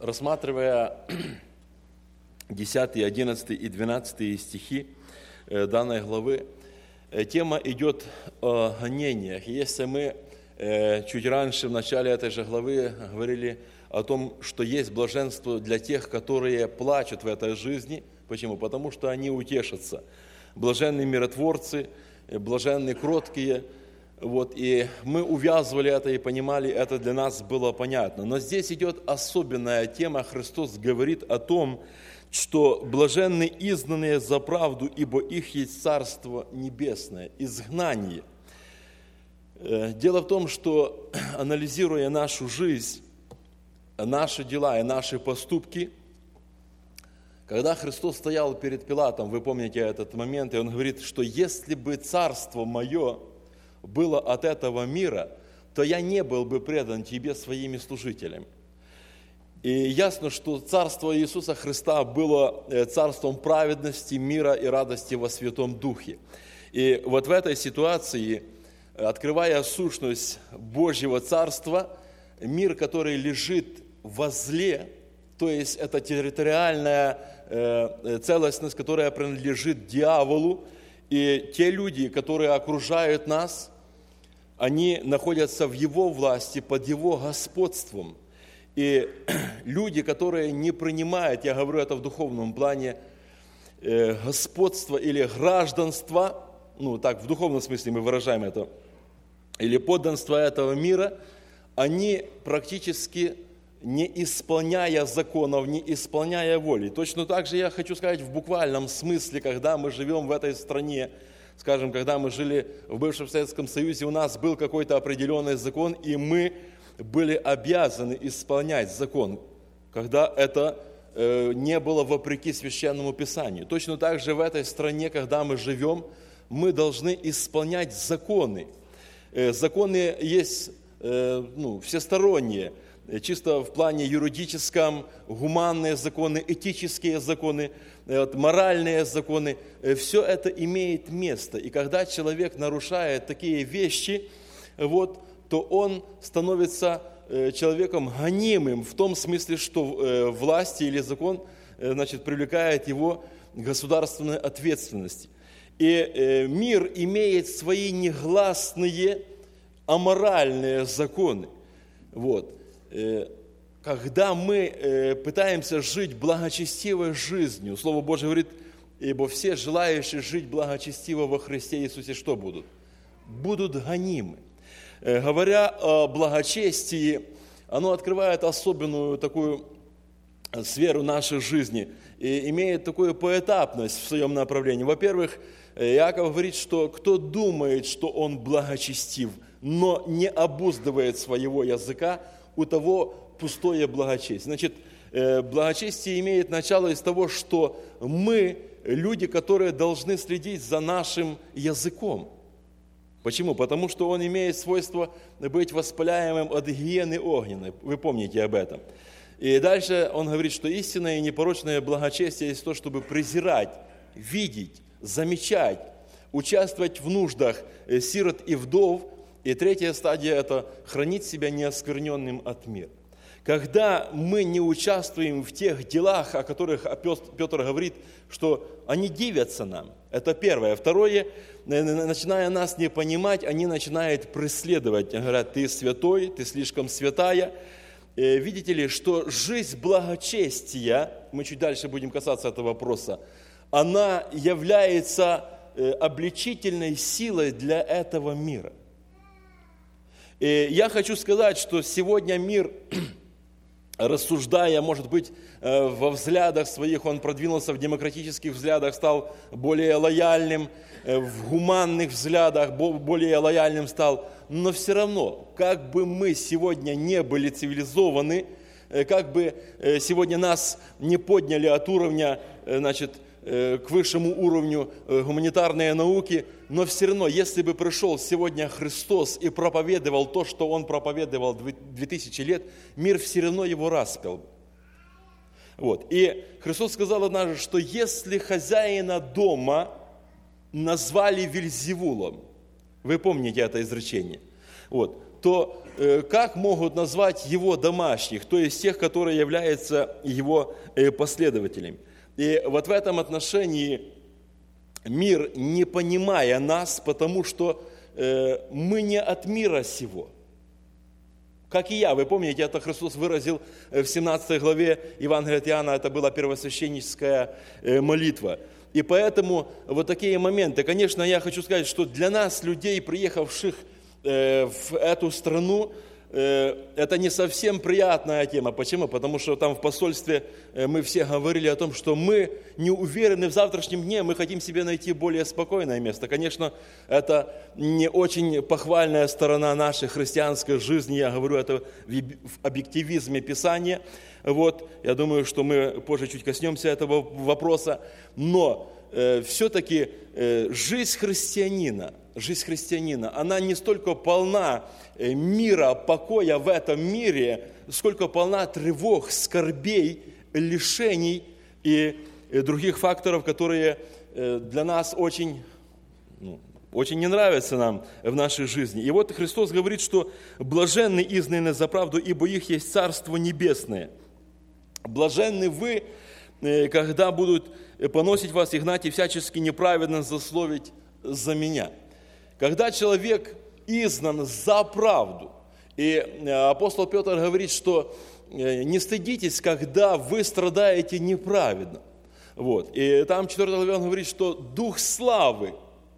рассматривая 10, 11 и 12 стихи данной главы, тема идет о гонениях. Если мы чуть раньше, в начале этой же главы, говорили о том, что есть блаженство для тех, которые плачут в этой жизни. Почему? Потому что они утешатся. Блаженные миротворцы, блаженные кроткие. И мы увязывали это и понимали, это для нас было понятно. Но здесь идет особенная тема. Христос говорит о том, что блаженны изгнанные за правду, ибо их есть Царство Небесное, изгнание. Дело в том, что, анализируя нашу жизнь, наши дела и наши поступки, когда Христос стоял перед Пилатом, вы помните этот момент, и Он говорит, что если бы царство мое было от этого мира, то я не был бы предан тебе своими служителями. И ясно, что царство Иисуса Христа было царством праведности, мира и радости во Святом Духе. И вот в этой ситуации, открывая сущность Божьего Царства, мир, который лежит во зле, то есть это территориальная целостность, которая принадлежит дьяволу, и те люди, которые окружают нас, они находятся в его власти, под его господством. И люди, которые не принимают, я говорю это в духовном плане, господство или гражданство, так в духовном смысле мы выражаем это, или подданство этого мира, они практически не исполняя законов, не исполняя воли. Точно так же я хочу сказать в буквальном смысле, когда мы живем в этой стране, скажем, когда мы жили в бывшем Советском Союзе, у нас был какой-то определенный закон, и мы были обязаны исполнять закон, когда это не было вопреки Священному Писанию. Точно так же в этой стране, когда мы живем, мы должны исполнять законы. Законы есть всесторонние, чисто в плане юридическом, гуманные законы, этические законы, моральные законы. Все это имеет место. И когда человек нарушает такие вещи, то он становится человеком гонимым в том смысле, что власть или закон привлекает его к государственной ответственности. И мир имеет свои негласные аморальные законы. Когда мы пытаемся жить благочестивой жизнью, Слово Божие говорит, ибо все желающие жить благочестиво во Христе Иисусе что будут? Будут гонимы. Говоря о благочестии, оно открывает особенную такую сферу нашей жизни и имеет такую поэтапность в своем направлении. Во-первых, Иаков говорит, что кто думает, что он благочестив, но не обуздывает своего языка, у того пустое благочестие. Благочестие имеет начало из того, что мы люди, которые должны следить за нашим языком. Почему? Потому что он имеет свойство быть воспаляемым от гиены огненной. Вы помните об этом. И дальше он говорит, что истинное и непорочное благочестие есть то, чтобы презирать, видеть, замечать, участвовать в нуждах сирот и вдов. И третья стадия – это хранить себя неоскверненным от мира. Когда мы не участвуем в тех делах, о которых Петр говорит, что они дивятся нам, это первое. Второе, начиная нас не понимать, они начинают преследовать. Говорят, ты святой, ты слишком святая. Видите ли, что жизнь благочестия, мы чуть дальше будем касаться этого вопроса, она является обличительной силой для этого мира. И я хочу сказать, что сегодня мир, рассуждая, может быть, во взглядах своих, он продвинулся в демократических взглядах, стал более лояльным, в гуманных взглядах более лояльным стал. Но все равно, как бы мы сегодня не были цивилизованы, как бы сегодня нас не подняли от уровня, к высшему уровню гуманитарной науки, но все равно, если бы пришел сегодня Христос и проповедовал то, что Он проповедовал 2000 лет, мир все равно его распял. И Христос сказал однажды, что если хозяина дома назвали Вельзевулом, вы помните это изречение, то как могут назвать его домашних, то есть тех, которые являются его последователями? И вот в этом отношении мир, не понимая нас, потому что мы не от мира сего. Как и я, вы помните, это Христос выразил в 17 главе Евангелия от Иоанна, это была первосвященническая молитва. И поэтому вот такие моменты, конечно, я хочу сказать, что для нас, людей, приехавших в эту страну, это не совсем приятная тема. Почему? Потому что там в посольстве мы все говорили о том, что мы не уверены в завтрашнем дне, мы хотим себе найти более спокойное место. Конечно, это не очень похвальная сторона нашей христианской жизни, я говорю это в объективизме Писания. Вот, я думаю, что мы позже чуть коснемся этого вопроса, но все-таки жизнь христианина, она не столько полна мира, покоя в этом мире, сколько полна тревог, скорбей, лишений и других факторов, которые для нас очень не нравятся нам в нашей жизни. И вот Христос говорит, что блаженны изгнанные за правду, ибо их есть Царство Небесное. Блаженны вы, когда будут поносить вас и гнать, и всячески неправедно злословить за меня. Когда человек изгнан за правду, и апостол Петр говорит, что не стыдитесь, когда вы страдаете неправедно. Вот. И там в 4 главе он говорит, что Дух славы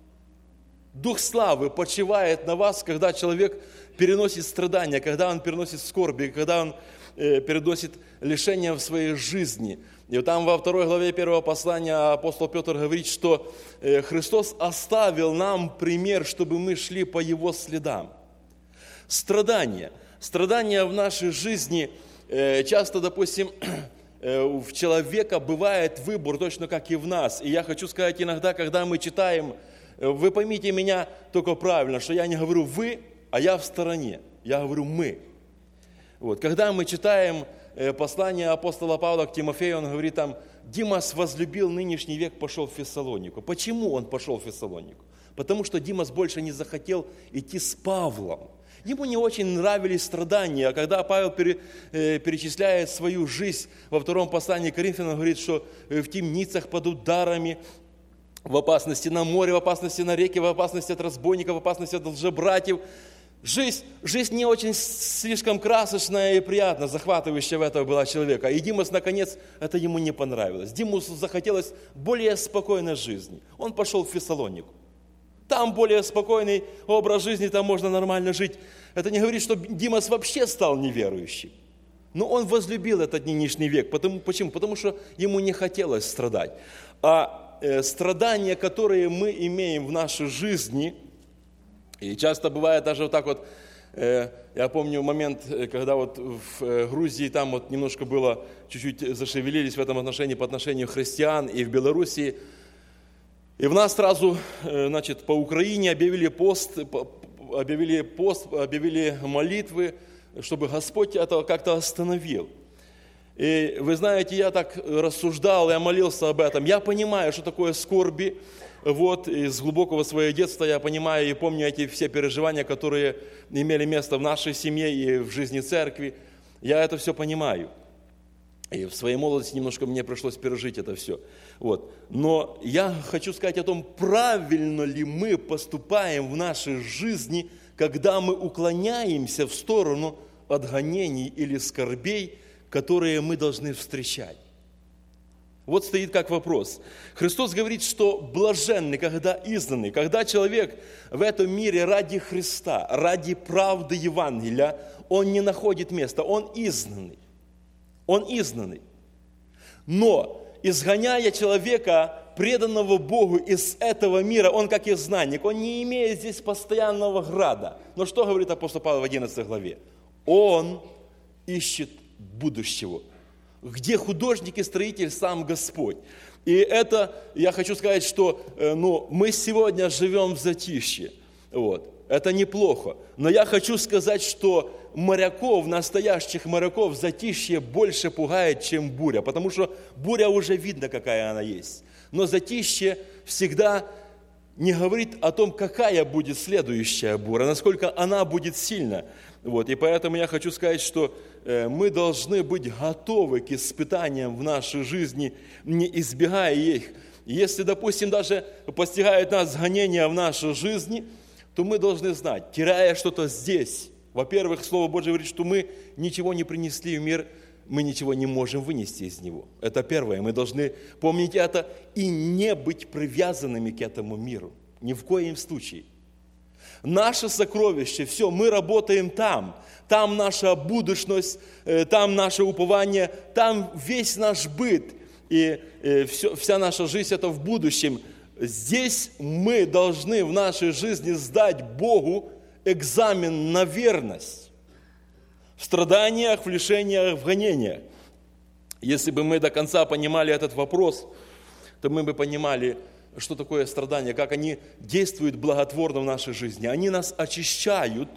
почивает на вас, когда человек переносит страдания, когда он переносит скорби, когда он переносит лишения в своей жизни. И там во 2 главе 1 послания апостол Петр говорит, что Христос оставил нам пример, чтобы мы шли по Его следам. Страдания в нашей жизни часто, допустим, у человека бывает выбор, точно как и в нас. И я хочу сказать, иногда, когда мы читаем, вы поймите меня только правильно, что я не говорю «вы», а я в стороне, я говорю «мы». Вот. Когда мы читаем послание апостола Павла к Тимофею, он говорит там: «Димас возлюбил нынешний век, пошел в Фессалонику». Почему он пошел в Фессалонику? Потому что Димас больше не захотел идти с Павлом. Ему не очень нравились страдания. А когда Павел перечисляет свою жизнь во 2 послании к Коринфянам, он говорит, что в темницах под ударами, в опасности на море, в опасности на реке, в опасности от разбойников, в опасности от лжебратьев. Жизнь не очень слишком красочная и приятная, захватывающая в этого была человека. И Димас, наконец, это ему не понравилось. Димасу захотелось более спокойной жизни. Он пошел в Фессалонику. Там более спокойный образ жизни, там можно нормально жить. Это не говорит, что Димас вообще стал неверующим. Но он возлюбил этот нынешний век. Почему? Потому что ему не хотелось страдать. А страдания, которые мы имеем в нашей жизни, и часто бывает даже вот так вот, я помню момент, когда вот в Грузии там вот немножко было, чуть-чуть зашевелились в этом отношении по отношению к христиан, и в Белоруссии. И в нас сразу, значит, по Украине объявили пост, объявили молитвы, чтобы Господь это как-то остановил. И вы знаете, я так рассуждал, я молился об этом. Я понимаю, что такое скорби. Вот, из глубокого своего детства я понимаю и помню эти все переживания, которые имели место в нашей семье и в жизни церкви. Я это все понимаю. И в своей молодости немножко мне пришлось пережить это все. Вот. Но я хочу сказать о том, правильно ли мы поступаем в нашей жизни, когда мы уклоняемся в сторону от гонений или скорбей, которые мы должны встречать. Вот стоит как вопрос. Христос говорит, что блаженны, когда изгнаны, когда человек в этом мире ради Христа, ради правды Евангелия, он не находит места, он изгнанный. Он изгнанный. Но, изгоняя человека, преданного Богу из этого мира, он как изгнанник, он не имеет здесь постоянного града. Но что говорит апостол Павел в 11 главе? Он ищет будущего. Где художник и строитель сам Господь. И это, я хочу сказать, что мы сегодня живем в затишье. Вот. Это неплохо. Но я хочу сказать, что моряков, настоящих моряков, затишье больше пугает, чем буря. Потому что буря уже видно, какая она есть. Но затишье всегда не говорит о том, какая будет следующая буря, насколько она будет сильна. И поэтому я хочу сказать, что мы должны быть готовы к испытаниям в нашей жизни, не избегая их. Если, допустим, даже постигает нас гонения в нашей жизни, то мы должны знать, теряя что-то здесь, во-первых, Слово Божие говорит, что мы ничего не принесли в мир, мы ничего не можем вынести из него. Это первое. Мы должны помнить это и не быть привязанными к этому миру. Ни в коем случае. Наше сокровище, все, мы работаем там. Там наша будущность, там наше упование, там весь наш быт. И вся наша жизнь – это в будущем. Здесь мы должны в нашей жизни сдать Богу экзамен на верность. В страданиях, в лишениях, в гонениях. Если бы мы до конца понимали этот вопрос, то мы бы понимали, что такое страдания, как они действуют благотворно в нашей жизни. Они нас очищают,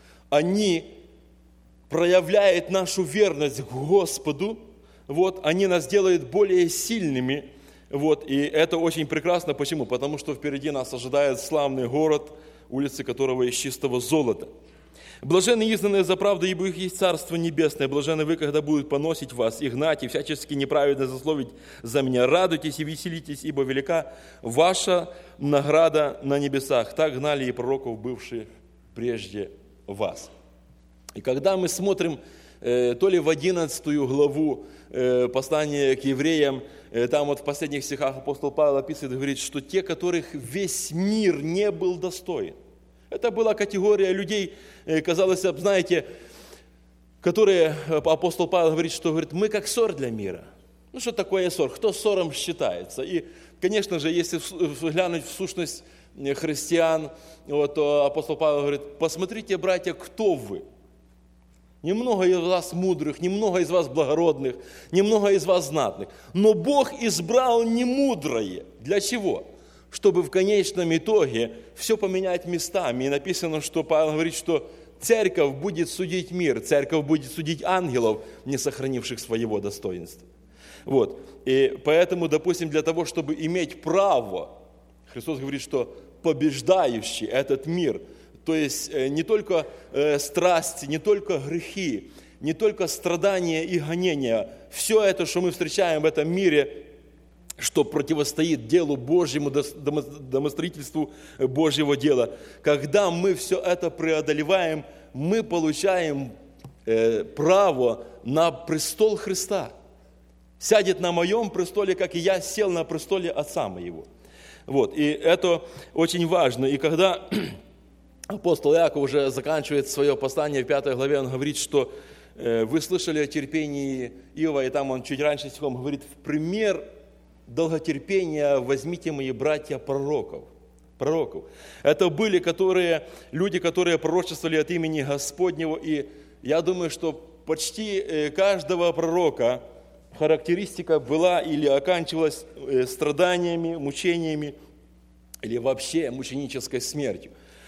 они проявляют нашу верность к Господу, они нас делают более сильными, и это очень прекрасно. Почему? Потому что впереди нас ожидает славный город, улицы которого из чистого золота. Блаженны изгнанные за правду, ибо их есть Царство Небесное. Блаженны вы, когда будут поносить вас, и гнать, и всячески неправедно злословить за меня. Радуйтесь и веселитесь, ибо велика ваша награда на небесах. Так гнали и пророков, бывших прежде вас. И когда мы смотрим то ли в 11 главу послания к евреям, там в последних стихах апостол Павел описывает, говорит, что те, которых весь мир не был достоин. Это была категория людей, казалось, знаете, которые, апостол Павел говорит, что говорит, мы как ссор для мира. Что такое ссор? Кто ссором считается? И, конечно же, если глянуть в сущность христиан, то апостол Павел говорит, посмотрите, братья, кто вы. Немного из вас мудрых, немного из вас благородных, немного из вас знатных. Но Бог избрал немудрое. Для чего? Чтобы в конечном итоге все поменять местами. И написано, что Павел говорит, что церковь будет судить мир, церковь будет судить ангелов, не сохранивших своего достоинства. И поэтому, допустим, для того, чтобы иметь право, Христос говорит, что побеждающий этот мир, то есть не только страсти, не только грехи, не только страдания и гонения, все это, что мы встречаем в этом мире, что противостоит делу Божьему, домостроительству Божьего дела. Когда мы все это преодолеваем, мы получаем право на престол Христа. Сядет на моем престоле, как и я сел на престоле Отца моего. И это очень важно. И когда апостол Иаков уже заканчивает свое послание в 5 главе, он говорит, что вы слышали о терпении Иова, и там он чуть раньше стихом говорит, в пример долготерпения возьмите мои братья пророков. Это были люди, которые пророчествовали от имени Господнего, и я думаю, что почти каждого пророка характеристика была или оканчивалась страданиями, мучениями, или вообще мученической смертью.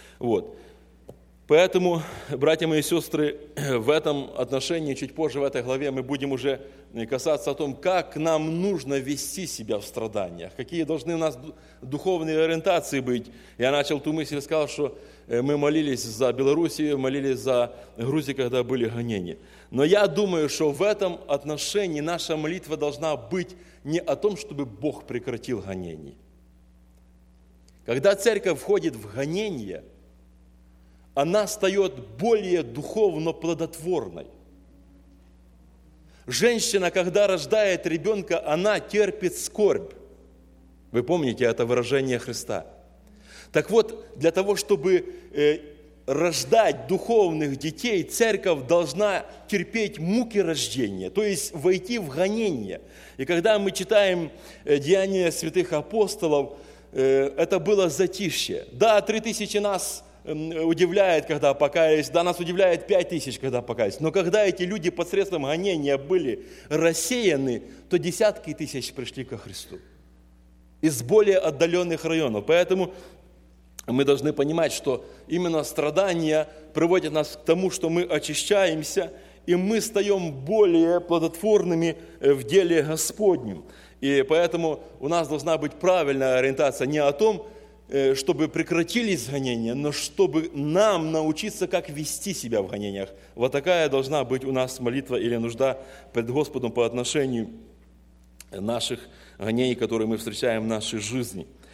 Поэтому, братья мои и сестры, в этом отношении, чуть позже в этой главе, мы будем уже касаться о том, как нам нужно вести себя в страданиях, какие должны у нас духовные ориентации быть. Я начал ту мысль, сказал, что мы молились за Белоруссию, молились за Грузию, когда были гонения. Но я думаю, что в этом отношении наша молитва должна быть не о том, чтобы Бог прекратил гонения. Когда церковь входит в гонение, она стает более духовно плодотворной. Женщина, когда рождает ребенка, она терпит скорбь. Вы помните это выражение Христа. Так вот, для того, чтобы рождать духовных детей, церковь должна терпеть муки рождения, то есть войти в гонение. И когда мы читаем Деяния святых апостолов, это было затишье. Да, 3000 нас удивляет, когда покаялись, да, нас удивляет 5000, когда покаялись. Но когда эти люди посредством гонения были рассеяны, то десятки тысяч пришли ко Христу из более отдаленных районов. Поэтому мы должны понимать, что именно страдания приводят нас к тому, что мы очищаемся, и мы стаем более плодотворными в деле Господнем. И поэтому у нас должна быть правильная ориентация не о том, чтобы прекратились гонения, но чтобы нам научиться, как вести себя в гонениях. Вот такая должна быть у нас молитва или нужда пред Господом по отношению наших гонений, которые мы встречаем в нашей жизни.